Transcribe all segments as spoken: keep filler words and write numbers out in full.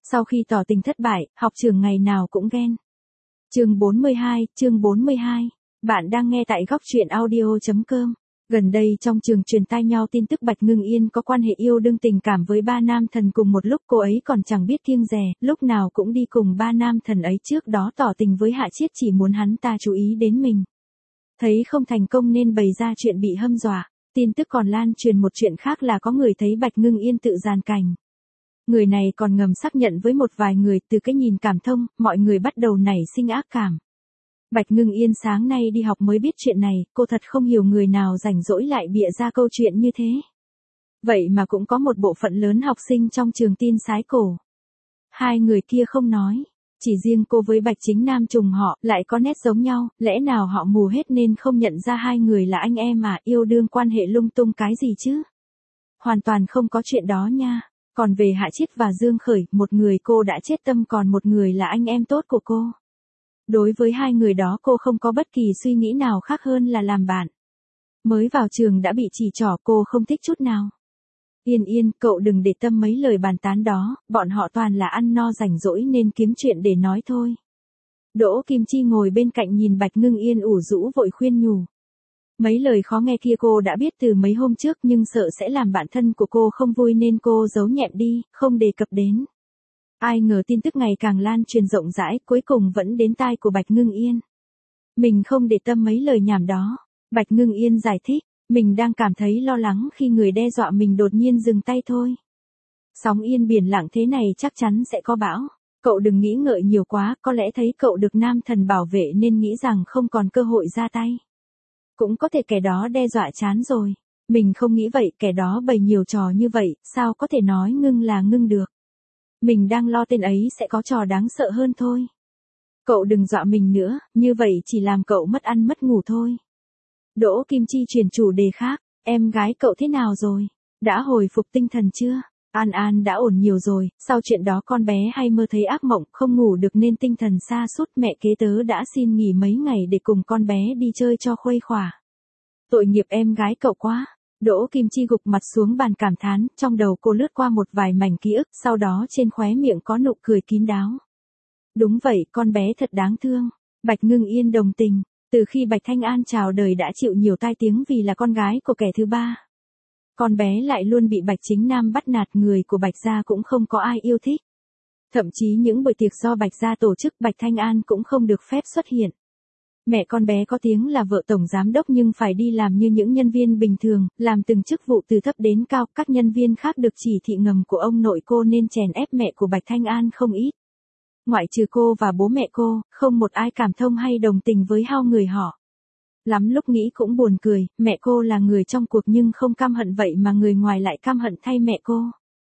Sau khi tỏ tình thất bại, học trưởng ngày nào cũng ghen. Chương bốn mươi hai, chương bốn mươi hai. Bạn đang nghe tại góc truyện audio chấm com. Gần đây trong trường truyền tai nhau tin tức Bạch Ngưng Yên có quan hệ yêu đương tình cảm với ba nam thần cùng một lúc, cô ấy còn chẳng biết kiêng dè, lúc nào cũng đi cùng ba nam thần ấy, trước đó tỏ tình với Hạ Chiết chỉ muốn hắn ta chú ý đến mình. Thấy không thành công nên bày ra chuyện bị hâm dọa. Tin tức còn lan truyền một chuyện khác là có người thấy Bạch Ngưng Yên tự giàn cảnh. Người này còn ngầm xác nhận với một vài người, từ cái nhìn cảm thông, mọi người bắt đầu nảy sinh ác cảm. Bạch Ngưng Yên sáng nay đi học mới biết chuyện này, cô thật không hiểu người nào rảnh rỗi lại bịa ra câu chuyện như thế. Vậy mà cũng có một bộ phận lớn học sinh trong trường tin sái cổ. Hai người kia không nói, chỉ riêng cô với Bạch Chính Nam trùng họ, lại có nét giống nhau, lẽ nào họ mù hết nên không nhận ra hai người là anh em mà, yêu đương quan hệ lung tung cái gì chứ? Hoàn toàn không có chuyện đó nha. Còn về Hạ Chiết và Dương Khởi, một người cô đã chết tâm còn một người là anh em tốt của cô. Đối với hai người đó cô không có bất kỳ suy nghĩ nào khác hơn là làm bạn. Mới vào trường đã bị chỉ trỏ, cô không thích chút nào. Yên Yên, cậu đừng để tâm mấy lời bàn tán đó, bọn họ toàn là ăn no rảnh rỗi nên kiếm chuyện để nói thôi. Đỗ Kim Chi ngồi bên cạnh nhìn Bạch Ngưng Yên ủ rũ vội khuyên nhủ. Mấy lời khó nghe kia cô đã biết từ mấy hôm trước nhưng sợ sẽ làm bạn thân của cô không vui nên cô giấu nhẹm đi, không đề cập đến. Ai ngờ tin tức ngày càng lan truyền rộng rãi, cuối cùng vẫn đến tai của Bạch Ngưng Yên. Mình không để tâm mấy lời nhảm đó. Bạch Ngưng Yên giải thích, mình đang cảm thấy lo lắng khi người đe dọa mình đột nhiên dừng tay thôi. Sóng yên biển lặng thế này chắc chắn sẽ có bão. Cậu đừng nghĩ ngợi nhiều quá, có lẽ thấy cậu được nam thần bảo vệ nên nghĩ rằng không còn cơ hội ra tay. Cũng có thể kẻ đó đe dọa chán rồi. Mình không nghĩ vậy, kẻ đó bày nhiều trò như vậy, sao có thể nói ngưng là ngưng được. Mình đang lo tên ấy sẽ có trò đáng sợ hơn thôi. Cậu đừng dọa mình nữa, như vậy chỉ làm cậu mất ăn mất ngủ thôi. Đỗ Kim Chi chuyển chủ đề khác, em gái cậu thế nào rồi? Đã hồi phục tinh thần chưa? An An đã ổn nhiều rồi, sau chuyện đó con bé hay mơ thấy ác mộng, không ngủ được nên tinh thần sa sút, mẹ kế tớ đã xin nghỉ mấy ngày để cùng con bé đi chơi cho khuây khỏa. Tội nghiệp em gái cậu quá. Đỗ Kim Chi gục mặt xuống bàn cảm thán, trong đầu cô lướt qua một vài mảnh ký ức, sau đó trên khóe miệng có nụ cười kín đáo. Đúng vậy, con bé thật đáng thương. Bạch Ngưng Yên đồng tình, từ khi Bạch Thanh An chào đời đã chịu nhiều tai tiếng vì là con gái của kẻ thứ ba. Con bé lại luôn bị Bạch Chính Nam bắt nạt, người của Bạch gia cũng không có ai yêu thích. Thậm chí những buổi tiệc do Bạch gia tổ chức Bạch Thanh An cũng không được phép xuất hiện. Mẹ con bé có tiếng là vợ tổng giám đốc nhưng phải đi làm như những nhân viên bình thường, làm từng chức vụ từ thấp đến cao, các nhân viên khác được chỉ thị ngầm của ông nội cô nên chèn ép mẹ của Bạch Thanh An không ít. Ngoại trừ cô và bố mẹ cô, không một ai cảm thông hay đồng tình với hai người họ. Lắm lúc nghĩ cũng buồn cười, mẹ cô là người trong cuộc nhưng không căm hận vậy mà người ngoài lại căm hận thay mẹ cô.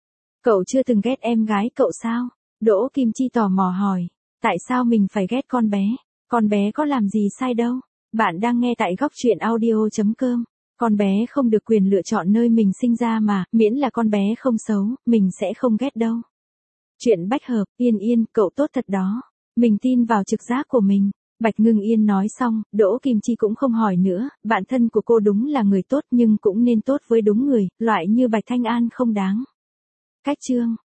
Cậu chưa từng ghét em gái cậu sao? Đỗ Kim Chi tò mò hỏi. Tại sao mình phải ghét con bé? Con bé có làm gì sai đâu. Bạn đang nghe tại góc truyện audio chấm com. Con bé không được quyền lựa chọn nơi mình sinh ra mà, miễn là con bé không xấu, mình sẽ không ghét đâu. Chuyện bách hợp, Yên Yên, cậu tốt thật đó. Mình tin vào trực giác của mình. Bạch Ngưng Yên nói xong, Đỗ Kim Chi cũng không hỏi nữa, bạn thân của cô đúng là người tốt nhưng cũng nên tốt với đúng người, loại như Bạch Thanh An không đáng. Cách chương.